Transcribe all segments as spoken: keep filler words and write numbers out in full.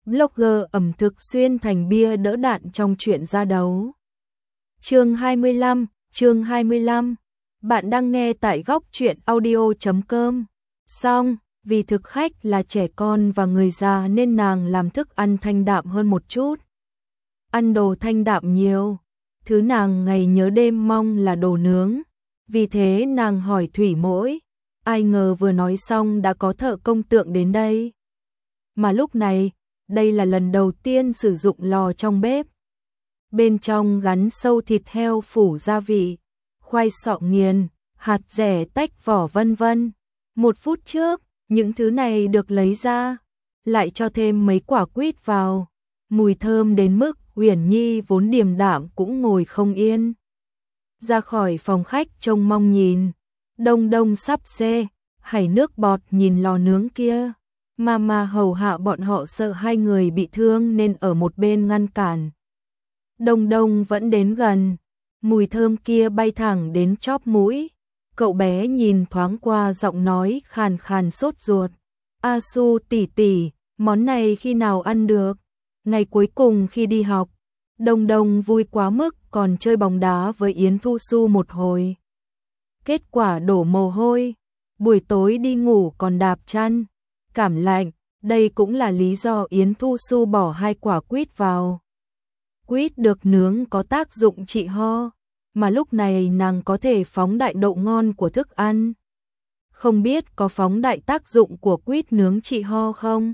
blogger ẩm thực xuyên thành bia đỡ đạn trong chuyện ra đấu. Chương hai mươi lăm, chương hai mươi lăm. Bạn đang nghe tại góc truyện audio chấm com. Xong, vì thực khách là trẻ con và người già nên nàng làm thức ăn thanh đạm hơn một chút. Ăn đồ thanh đạm nhiều, thứ nàng ngày nhớ đêm mong là đồ nướng. Vì thế nàng hỏi Thủy Mỗi, ai ngờ vừa nói xong đã có thợ công tượng đến đây. Mà lúc này, đây là lần đầu tiên sử dụng lò trong bếp. Bên trong gắn sâu thịt heo phủ gia vị, khoai sọ nghiền, hạt dẻ tách vỏ vân vân. Một phút trước, những thứ này được lấy ra, lại cho thêm mấy quả quýt vào. Mùi thơm đến mức Uyển Nhi vốn điềm đạm cũng ngồi không yên. Ra khỏi phòng khách trông mong nhìn, Đông Đông sắp xê, hảy nước bọt nhìn lò nướng kia. Mama hầu hạ bọn họ sợ hai người bị thương nên ở một bên ngăn cản. Đông Đông vẫn đến gần, mùi thơm kia bay thẳng đến chóp mũi. Cậu bé nhìn thoáng qua giọng nói khàn khàn sốt ruột. A Su tỷ tỷ, món này khi nào ăn được? Ngày cuối cùng khi đi học, Đông Đông vui quá mức còn chơi bóng đá với Yến Thu Su một hồi. Kết quả đổ mồ hôi, buổi tối đi ngủ còn đạp chăn, cảm lạnh, đây cũng là lý do Yến Thu Su bỏ hai quả quýt vào. Quýt được nướng có tác dụng trị ho, mà lúc này nàng có thể phóng đại độ ngon của thức ăn. Không biết có phóng đại tác dụng của quýt nướng trị ho không?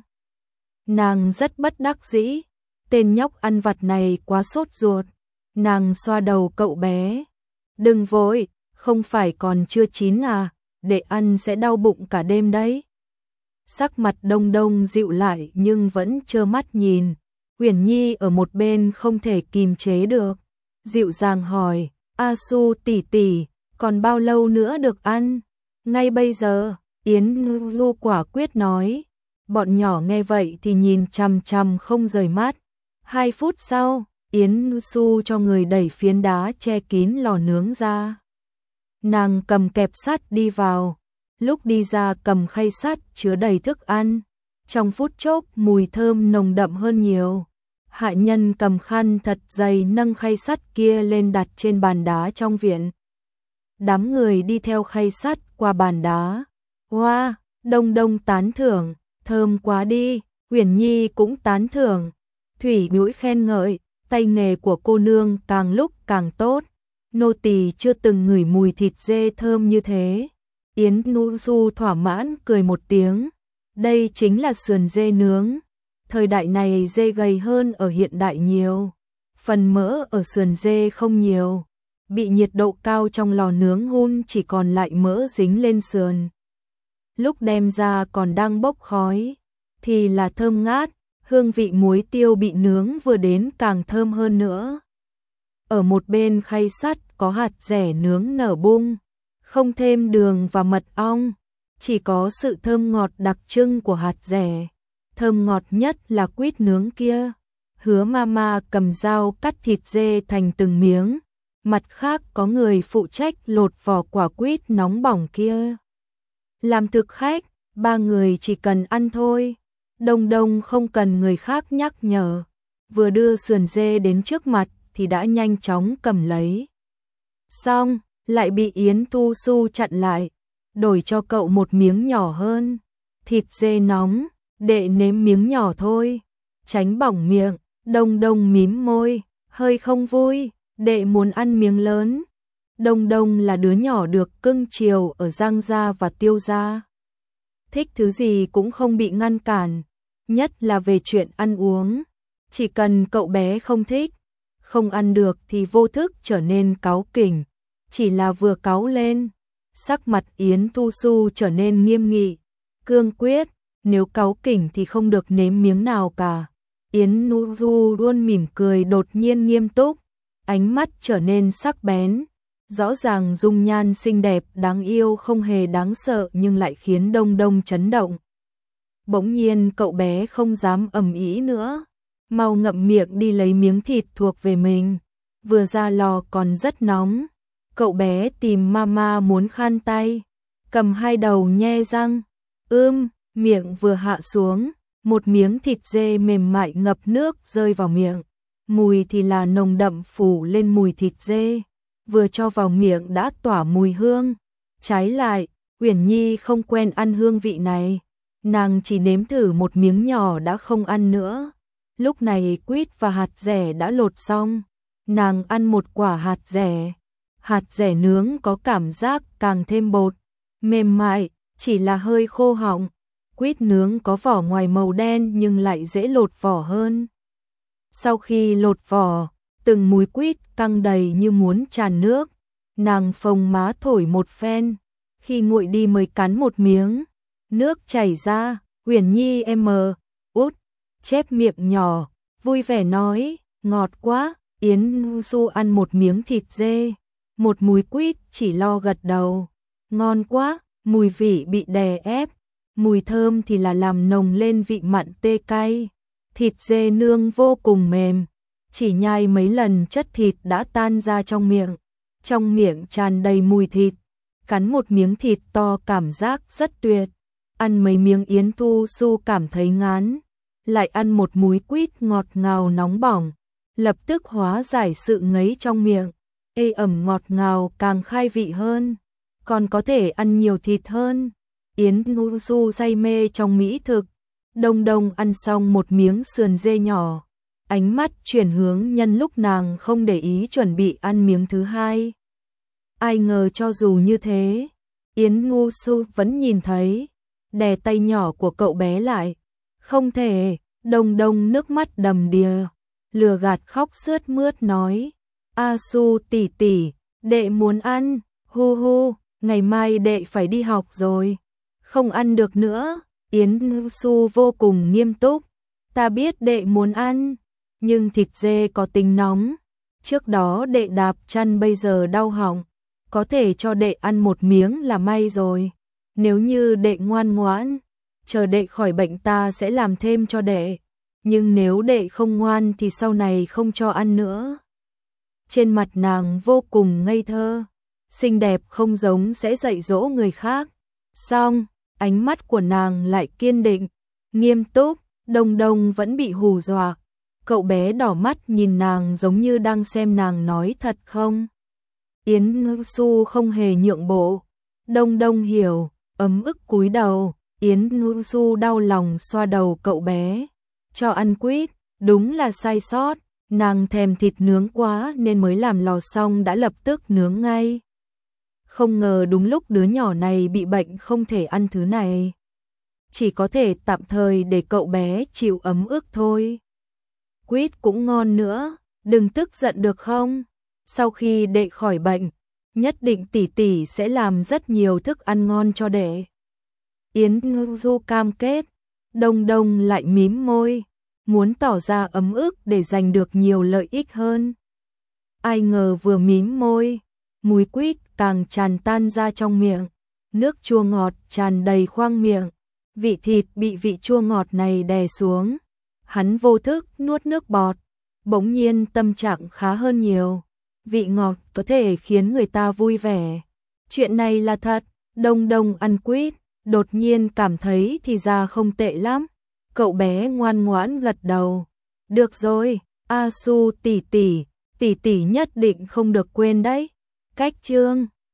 Nàng rất bất đắc dĩ, tên nhóc ăn vặt này quá sốt ruột. Nàng xoa đầu cậu bé. Đừng vội, không phải còn chưa chín à, để ăn sẽ đau bụng cả đêm đấy. Sắc mặt Đông Đông dịu lại nhưng vẫn trơ mắt nhìn. Uyển Nhi ở một bên không thể kìm chế được, dịu dàng hỏi, A Su tỷ tỷ, còn bao lâu nữa được ăn? Ngay bây giờ, Yến Du quả quyết nói. Bọn nhỏ nghe vậy thì nhìn chằm chằm không rời mắt. Hai phút sau, Yến Su cho người đẩy phiến đá che kín lò nướng ra. Nàng cầm kẹp sắt đi vào, lúc đi ra cầm khay sắt chứa đầy thức ăn. Trong phút chốc mùi thơm nồng đậm hơn nhiều. Hạ nhân cầm khăn thật dày nâng khay sắt kia lên đặt trên bàn đá trong viện. Đám người đi theo khay sắt qua bàn đá. Wow, Đông Đông tán thưởng, thơm quá đi, Uyển Nhi cũng tán thưởng. Thủy Mũi khen ngợi, tay nghề của cô nương càng lúc càng tốt. Nô tỳ chưa từng ngửi mùi thịt dê thơm như thế. Yến Nu Du thỏa mãn cười một tiếng. Đây chính là sườn dê nướng. Thời đại này dê gầy hơn ở hiện đại nhiều. Phần mỡ ở sườn dê không nhiều. Bị nhiệt độ cao trong lò nướng hun chỉ còn lại mỡ dính lên sườn. Lúc đem ra còn đang bốc khói, thì là thơm ngát, hương vị muối tiêu bị nướng vừa đến càng thơm hơn nữa. Ở một bên khay sắt có hạt dẻ nướng nở bung, không thêm đường và mật ong, chỉ có sự thơm ngọt đặc trưng của hạt dẻ. Thơm ngọt nhất là quýt nướng kia. Hứa Mama cầm dao cắt thịt dê thành từng miếng, mặt khác có người phụ trách lột vỏ quả quýt nóng bỏng kia. Làm thực khách, ba người chỉ cần ăn thôi. Đông Đông không cần người khác nhắc nhở. Vừa đưa sườn dê đến trước mặt thì đã nhanh chóng cầm lấy. Xong, lại bị Yến Thu Su chặn lại. Đổi cho cậu một miếng nhỏ hơn. Thịt dê nóng, đệ nếm miếng nhỏ thôi. Tránh bỏng miệng, Đông Đông mím môi, hơi không vui, đệ muốn ăn miếng lớn. Đông Đông là đứa nhỏ được cưng chiều ở Giang gia và Tiêu gia. Thích thứ gì cũng không bị ngăn cản, nhất là về chuyện ăn uống. Chỉ cần cậu bé không thích, không ăn được thì vô thức trở nên cáu kỉnh. Chỉ là vừa cáu lên, sắc mặt Yến Thu Su trở nên nghiêm nghị, cương quyết, nếu cáu kỉnh thì không được nếm miếng nào cả. Yến Nu Du luôn mỉm cười đột nhiên nghiêm túc, ánh mắt trở nên sắc bén. Rõ ràng dung nhan xinh đẹp đáng yêu không hề đáng sợ nhưng lại khiến Đông Đông chấn động. Bỗng nhiên cậu bé không dám ầm ĩ nữa, mau ngậm miệng đi lấy miếng thịt thuộc về mình. Vừa ra lò còn rất nóng, cậu bé tìm Mama muốn khan tay, cầm hai đầu nhe răng, ưm, miệng vừa hạ xuống, Một miếng thịt dê mềm mại ngập nước rơi vào miệng, mùi thì là nồng đậm phủ lên mùi thịt dê, vừa cho vào miệng đã tỏa mùi hương. Trái lại, Uyển Nhi không quen ăn hương vị này, nàng chỉ nếm thử một miếng nhỏ đã không ăn nữa. Lúc này quýt và hạt dẻ đã lột xong, nàng ăn một quả hạt dẻ. Hạt dẻ nướng có cảm giác càng thêm bột, mềm mại, chỉ là hơi khô họng. Quýt nướng có vỏ ngoài màu đen nhưng lại dễ lột vỏ hơn. Sau khi lột vỏ, từng múi quýt căng đầy như muốn tràn nước. Nàng phồng má thổi một phen, khi nguội đi mới cắn một miếng. Nước chảy ra, Uyển Nhi em út, chép miệng nhỏ, vui vẻ nói, ngọt quá. Yến Su ăn một miếng thịt dê, một múi quýt chỉ lo gật đầu. Ngon quá, mùi vị bị đè ép. Mùi thơm thì là làm nồng lên vị mặn tê cay. Thịt dê nương vô cùng mềm, chỉ nhai mấy lần chất thịt đã tan ra trong miệng. Trong miệng tràn đầy mùi thịt, cắn một miếng thịt to cảm giác rất tuyệt. Ăn mấy miếng Yến Thu Su cảm thấy ngán, lại ăn một múi quýt ngọt ngào nóng bỏng, lập tức hóa giải sự ngấy trong miệng. Ê ẩm ngọt ngào càng khai vị hơn, còn có thể ăn nhiều thịt hơn. Yến Thu Su say mê trong mỹ thực, đông đông ăn xong một miếng sườn dê nhỏ, ánh mắt chuyển hướng nhân lúc nàng không để ý chuẩn bị ăn miếng thứ hai. Ai ngờ cho dù như thế, Yến Thu Su vẫn nhìn thấy, đè tay nhỏ của cậu bé lại. Không thể, đông đông nước mắt đầm đìa, lừa gạt khóc sướt mướt nói, A Su tỷ tỷ, đệ muốn ăn, hu hu, ngày mai đệ phải đi học rồi, không ăn được nữa. Yến Su vô cùng nghiêm túc, ta biết đệ muốn ăn, nhưng thịt dê có tính nóng, trước đó đệ đạp chân bây giờ đau họng, có thể cho đệ ăn một miếng là may rồi. Nếu như đệ ngoan ngoãn, chờ đệ khỏi bệnh ta sẽ làm thêm cho đệ, nhưng nếu đệ không ngoan thì sau này không cho ăn nữa. Trên mặt nàng vô cùng ngây thơ, xinh đẹp không giống sẽ dạy dỗ người khác. Xong, ánh mắt của nàng lại kiên định, nghiêm túc. Đông đông vẫn bị hù dọa, cậu bé đỏ mắt nhìn nàng giống như đang xem nàng nói thật không. Yến Su không hề nhượng bộ, đông đông hiểu, ấm ức cúi đầu. Yến Su đau lòng xoa đầu cậu bé, cho ăn quýt, đúng là sai sót, nàng thèm thịt nướng quá nên mới làm lò xong đã lập tức nướng ngay. Không ngờ đúng lúc đứa nhỏ này bị bệnh không thể ăn thứ này, chỉ có thể tạm thời để cậu bé chịu ấm ức thôi. Quýt cũng ngon nữa, đừng tức giận được không? Sau khi đệ khỏi bệnh, nhất định tỷ tỷ sẽ làm rất nhiều thức ăn ngon cho đệ. Yến Du cam kết, đông đông lại mím môi, muốn tỏ ra ấm ức để giành được nhiều lợi ích hơn. Ai ngờ vừa mím môi, mùi quýt càng tràn tan ra trong miệng, nước chua ngọt tràn đầy khoang miệng, vị thịt bị vị chua ngọt này đè xuống. Hắn vô thức nuốt nước bọt, bỗng nhiên tâm trạng khá hơn nhiều. Vị ngọt có thể khiến người ta vui vẻ. Chuyện này là thật, đông đông ăn quýt, đột nhiên cảm thấy thì ra không tệ lắm. Cậu bé ngoan ngoãn gật đầu. Được rồi, A Su tỷ tỷ, tỷ tỷ nhất định không được quên đấy. Cách chương